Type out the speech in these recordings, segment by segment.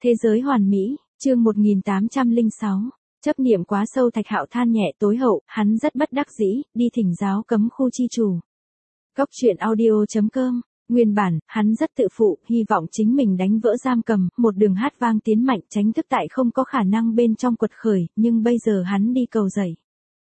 Thế giới hoàn mỹ, chương 1806. Chấp niệm quá sâu. Thạch Hạo than nhẹ tối hậu, hắn rất bất đắc dĩ, đi thỉnh giáo cấm khu chi chủ. Góc truyện audio.com. Nguyên bản, hắn rất tự phụ, hy vọng chính mình đánh vỡ giam cầm, một đường hát vang tiến mạnh, tránh thức tại không có khả năng bên trong quật khởi, nhưng bây giờ hắn đi cầu dậy.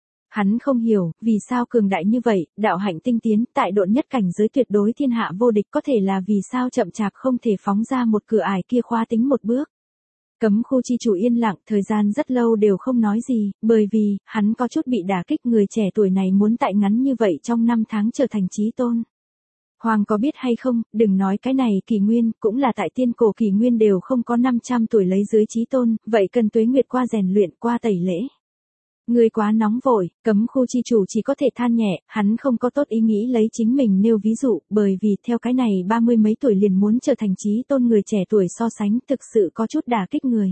Hắn không hiểu, vì sao cường đại như vậy, đạo hạnh tinh tiến, tại độn nhất cảnh giới tuyệt đối thiên hạ vô địch, có thể là vì sao chậm chạp không thể phóng ra một cửa ải kia khóa tính một bước. Cấm khu chi chủ yên lặng, thời gian rất lâu đều không nói gì, bởi vì, hắn có chút bị đả kích, người trẻ tuổi này muốn tại ngắn như vậy trong 5 tháng trở thành chí tôn. Hoàng có biết hay không, đừng nói cái này kỷ nguyên, cũng là tại tiên cổ kỷ nguyên đều không có 500 tuổi lấy dưới chí tôn, vậy cần tuế nguyệt qua rèn luyện, qua tẩy lễ. Người quá nóng vội, cấm khu chi chủ chỉ có thể than nhẹ, hắn không có tốt ý nghĩ lấy chính mình nêu ví dụ, bởi vì theo cái này 30 mấy tuổi liền muốn trở thành chí tôn người trẻ tuổi so sánh thực sự có chút đả kích người.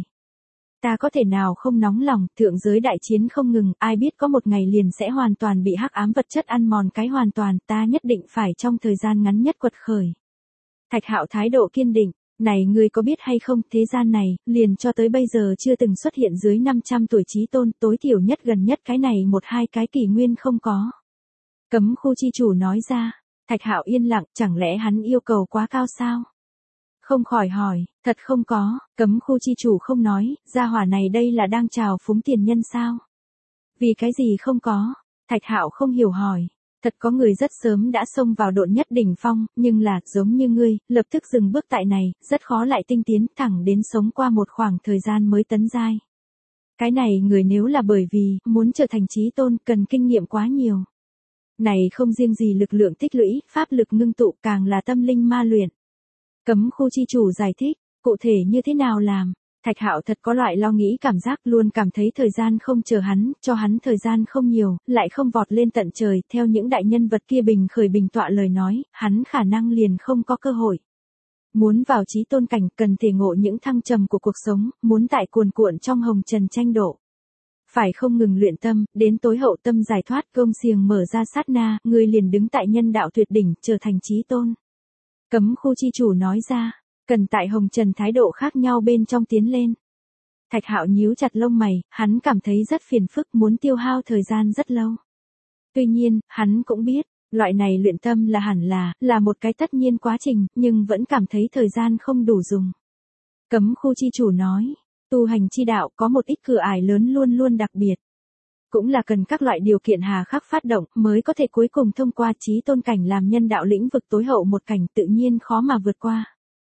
Ta có thể nào không nóng lòng, thượng giới đại chiến không ngừng, ai biết có một ngày liền sẽ hoàn toàn bị hắc ám vật chất ăn mòn cái hoàn toàn, ta nhất định phải trong thời gian ngắn nhất quật khởi. Thạch Hạo thái độ kiên định. Này ngươi có biết hay không, thế gian này, liền cho tới bây giờ chưa từng xuất hiện dưới 500 tuổi chí tôn, tối thiểu nhất gần nhất cái này 1-2 cái kỷ nguyên không có. Cấm khu chi chủ nói ra. Thạch Hạo yên lặng, chẳng lẽ hắn yêu cầu quá cao sao? Không khỏi hỏi, thật không có, cấm khu chi chủ không nói, gia hỏa này đây là đang trào phúng tiền nhân sao? Vì cái gì không có? Thạch Hạo không hiểu hỏi. Thật có người rất sớm đã xông vào độn nhất đỉnh phong, nhưng là, giống như ngươi, lập tức dừng bước tại này, rất khó lại tinh tiến, thẳng đến sống qua một khoảng thời gian mới tấn giai. Cái này người nếu là bởi vì, muốn trở thành chí tôn, cần kinh nghiệm quá nhiều. Này không riêng gì lực lượng tích lũy, pháp lực ngưng tụ, càng là tâm linh ma luyện. Cấm khu chi chủ giải thích, cụ thể như thế nào làm? Thạch Hạo thật có loại lo nghĩ cảm giác, luôn cảm thấy thời gian không chờ hắn, cho hắn thời gian không nhiều, lại không vọt lên tận trời, theo những đại nhân vật kia bình khởi bình tọa lời nói, hắn khả năng liền không có cơ hội. Muốn vào chí tôn cảnh, cần thể ngộ những thăng trầm của cuộc sống, muốn tại cuồn cuộn trong hồng trần tranh độ. Phải không ngừng luyện tâm, đến tối hậu tâm giải thoát, công xiềng mở ra sát na, người liền đứng tại nhân đạo tuyệt đỉnh, trở thành chí tôn. Cấm khu chi chủ nói ra. Cần tại hồng trần thái độ khác nhau bên trong tiến lên. Thạch Hạo nhíu chặt lông mày, hắn cảm thấy rất phiền phức, muốn tiêu hao thời gian rất lâu. Tuy nhiên, hắn cũng biết, loại này luyện tâm là hẳn là một cái tất nhiên quá trình, nhưng vẫn cảm thấy thời gian không đủ dùng. Cấm khu chi chủ nói, tu hành chi đạo có một ít cửa ải lớn luôn luôn đặc biệt. Cũng là cần các loại điều kiện hà khắc phát động mới có thể cuối cùng thông qua chí tôn cảnh làm nhân đạo lĩnh vực tối hậu một cảnh tự nhiên khó mà vượt qua.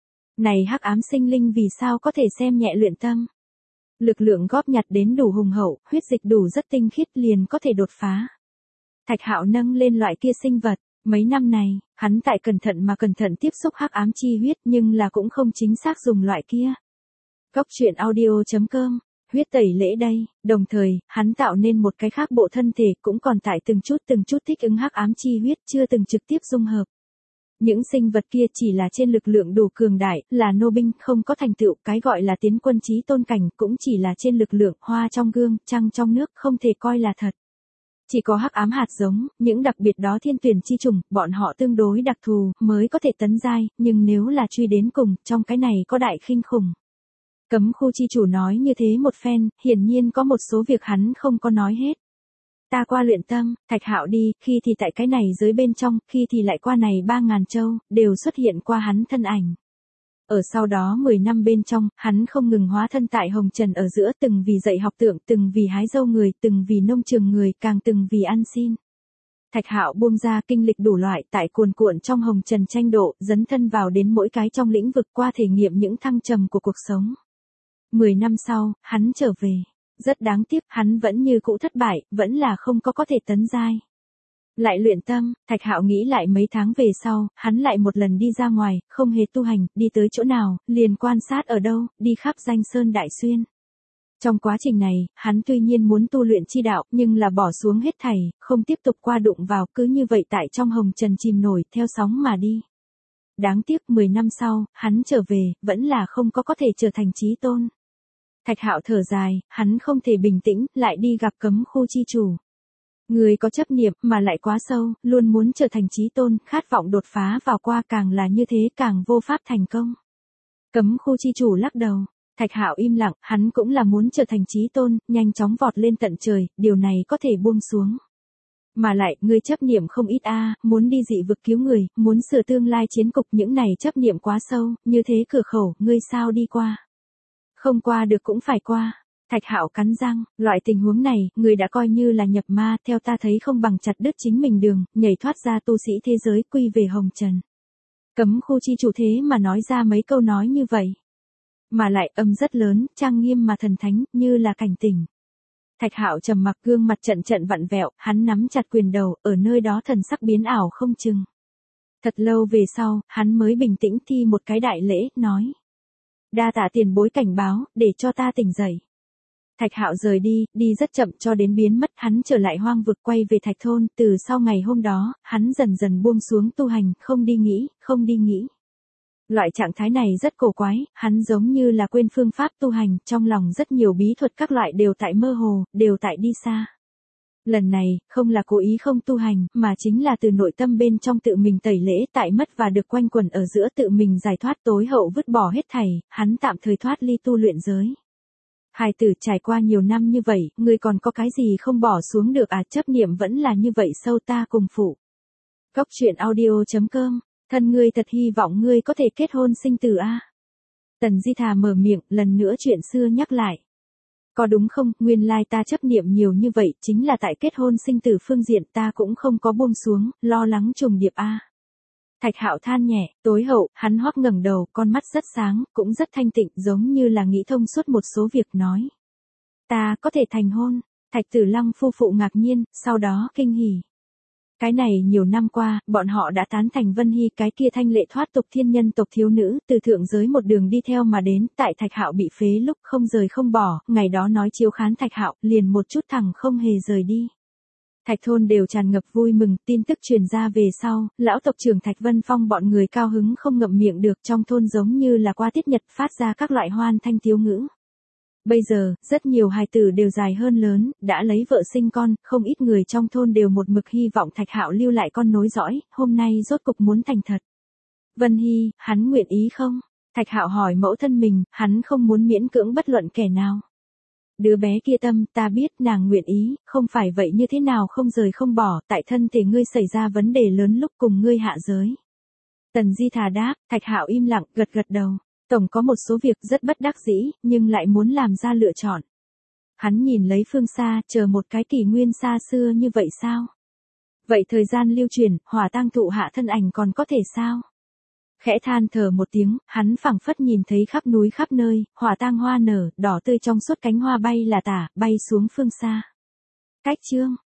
Này hắc ám sinh linh vì sao có thể xem nhẹ luyện tâm? Lực lượng góp nhặt đến đủ hùng hậu, huyết dịch đủ rất tinh khiết liền có thể đột phá. Thạch Hạo nâng lên loại kia sinh vật, mấy năm này, hắn tại cẩn thận tiếp xúc hắc ám chi huyết nhưng là cũng không chính xác dùng loại kia. Góc truyện audio.com, huyết tẩy lễ đây, đồng thời, hắn tạo nên một cái khác bộ thân thể cũng còn tại từng chút thích ứng hắc ám chi huyết chưa từng trực tiếp dung hợp. Những sinh vật kia chỉ là trên lực lượng đủ cường đại, là nô binh, không có thành tựu, cái gọi là tiến quân chí tôn cảnh cũng chỉ là trên lực lượng, hoa trong gương, trăng trong nước, không thể coi là thật. Chỉ có hắc ám hạt giống, những đặc biệt đó thiên tuyển chi trùng, bọn họ tương đối đặc thù, mới có thể tấn giai, nhưng nếu là truy đến cùng, trong cái này có đại khinh khủng. Cấm khu chi chủ nói như thế một phen, hiển nhiên có một số việc hắn không có nói hết. Ta qua luyện tâm, Thạch Hạo đi, khi thì tại cái này dưới bên trong, khi thì lại qua này 3.000 châu, đều xuất hiện qua hắn thân ảnh. Ở sau đó 10 năm bên trong, hắn không ngừng hóa thân tại hồng trần ở giữa, từng vì dạy học tượng, từng vì hái dâu người, từng vì nông trường người, càng từng vì ăn xin. Thạch Hạo buông ra kinh lịch đủ loại, tại cuồn cuộn trong hồng trần tranh độ, dấn thân vào đến mỗi cái trong lĩnh vực qua thể nghiệm những thăng trầm của cuộc sống. 10 năm sau, hắn trở về. Rất đáng tiếc, hắn vẫn như cũ thất bại, vẫn là không có thể tấn giai. Lại luyện tâm, Thạch Hạo nghĩ lại mấy tháng về sau, hắn lại một lần đi ra ngoài, không hề tu hành, đi tới chỗ nào, liền quan sát ở đâu, đi khắp danh sơn đại xuyên. Trong quá trình này, hắn tuy nhiên muốn tu luyện chi đạo, nhưng là bỏ xuống hết thảy, không tiếp tục qua đụng vào, cứ như vậy tại trong hồng trần chìm nổi, theo sóng mà đi. Đáng tiếc 10 năm sau, hắn trở về, vẫn là không có thể trở thành chí tôn. Thạch Hạo thở dài, hắn không thể bình tĩnh, lại đi gặp cấm khu chi chủ. Người có chấp niệm mà lại quá sâu, luôn muốn trở thành chí tôn, khát vọng đột phá vào qua càng là như thế càng vô pháp thành công. Cấm khu chi chủ lắc đầu, Thạch Hạo im lặng, hắn cũng là muốn trở thành chí tôn, nhanh chóng vọt lên tận trời, điều này có thể buông xuống. Mà lại, ngươi chấp niệm không ít muốn đi dị vực cứu người, muốn sửa tương lai chiến cục, những này chấp niệm quá sâu, như thế cửa khẩu, ngươi sao đi qua? Không qua được cũng phải qua. Thạch Hạo cắn răng, loại tình huống này, người đã coi như là nhập ma, theo ta thấy không bằng chặt đứt chính mình đường, nhảy thoát ra tu sĩ thế giới, quy về hồng trần. Cấm khu chi chủ thế mà nói ra mấy câu nói như vậy. Mà lại âm rất lớn, trang nghiêm mà thần thánh, như là cảnh tỉnh. Thạch Hạo trầm mặc, gương mặt trận trận vặn vẹo, hắn nắm chặt quyền đầu, ở nơi đó thần sắc biến ảo không chừng. Thật lâu về sau, hắn mới bình tĩnh thi một cái đại lễ, nói. Đa tạ tiền bối cảnh báo, để cho ta tỉnh dậy. Thạch Hạo rời đi, đi rất chậm cho đến biến mất, hắn trở lại hoang vực quay về Thạch Thôn, từ sau ngày hôm đó, hắn dần dần buông xuống tu hành, không đi nghĩ. Loại trạng thái này rất cổ quái, hắn giống như là quên phương pháp tu hành, trong lòng rất nhiều bí thuật các loại đều tại mơ hồ, đều tại đi xa. Lần này, không là cố ý không tu hành, mà chính là từ nội tâm bên trong tự mình tẩy lễ tại mất và được quanh quẩn ở giữa tự mình giải thoát tối hậu vứt bỏ hết thảy, hắn tạm thời thoát ly tu luyện giới. Hài tử trải qua nhiều năm như vậy, ngươi còn có cái gì không bỏ xuống được chấp niệm vẫn là như vậy sâu ta cùng phụ. Góc truyện audio.com, thân ngươi thật hy vọng ngươi có thể kết hôn sinh tử Tần Di Thà mở miệng, lần nữa chuyện xưa nhắc lại. Có đúng không, nguyên lai ta chấp niệm nhiều như vậy, chính là tại kết hôn sinh tử phương diện ta cũng không có buông xuống, lo lắng trùng điệp Thạch Hạo than nhẹ, tối hậu, hắn hoắc ngẩng đầu, con mắt rất sáng, cũng rất thanh tịnh, giống như là nghĩ thông suốt một số việc nói. Ta có thể thành hôn. Thạch Tử Lăng phu phụ ngạc nhiên, sau đó kinh hỉ. Cái này nhiều năm qua, bọn họ đã tán thành Vân Hy cái kia thanh lệ thoát tục thiên nhân tộc thiếu nữ, từ thượng giới một đường đi theo mà đến, tại Thạch Hạo bị phế lúc không rời không bỏ, ngày đó nói chiếu khán Thạch Hạo, liền một chút thẳng không hề rời đi. Thạch Thôn đều tràn ngập vui mừng, tin tức truyền ra về sau, lão tộc trưởng Thạch Vân Phong bọn người cao hứng không ngậm miệng được, trong thôn giống như là qua tiết nhật phát ra các loại hoan thanh tiếu ngữ. Bây giờ, rất nhiều hài tử đều dài hơn lớn, đã lấy vợ sinh con, không ít người trong thôn đều một mực hy vọng Thạch Hạo lưu lại con nối dõi, hôm nay rốt cục muốn thành thật. Vân Hy, hắn nguyện ý không? Thạch Hạo hỏi mẫu thân mình, hắn không muốn miễn cưỡng bất luận kẻ nào. Đứa bé kia tâm, ta biết nàng nguyện ý, không phải vậy như thế nào không rời không bỏ, tại thân thể ngươi xảy ra vấn đề lớn lúc cùng ngươi hạ giới. Tần Di Thà đáp, Thạch Hạo im lặng, gật đầu. Tổng có một số việc rất bất đắc dĩ, nhưng lại muốn làm ra lựa chọn. Hắn nhìn lấy phương xa, chờ một cái kỷ nguyên xa xưa như vậy sao? Vậy thời gian lưu truyền, hỏa tang thụ hạ thân ảnh còn có thể sao? Khẽ than thở một tiếng, hắn phảng phất nhìn thấy khắp núi khắp nơi, hỏa tang hoa nở, đỏ tươi trong suốt cánh hoa bay là tả, bay xuống phương xa. Cách chương.